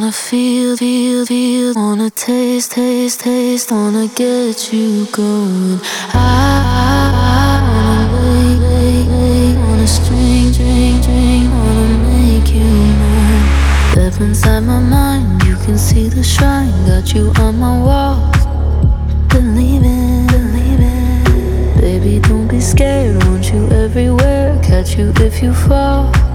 Wanna feel, wanna taste, wanna get you going. I wanna lay, wanna string, wanna make you mine. Step inside my mind, you can see the shrine. Got you on my walls, believe it. Baby, don't be scared, want you everywhere. Catch you if you fall.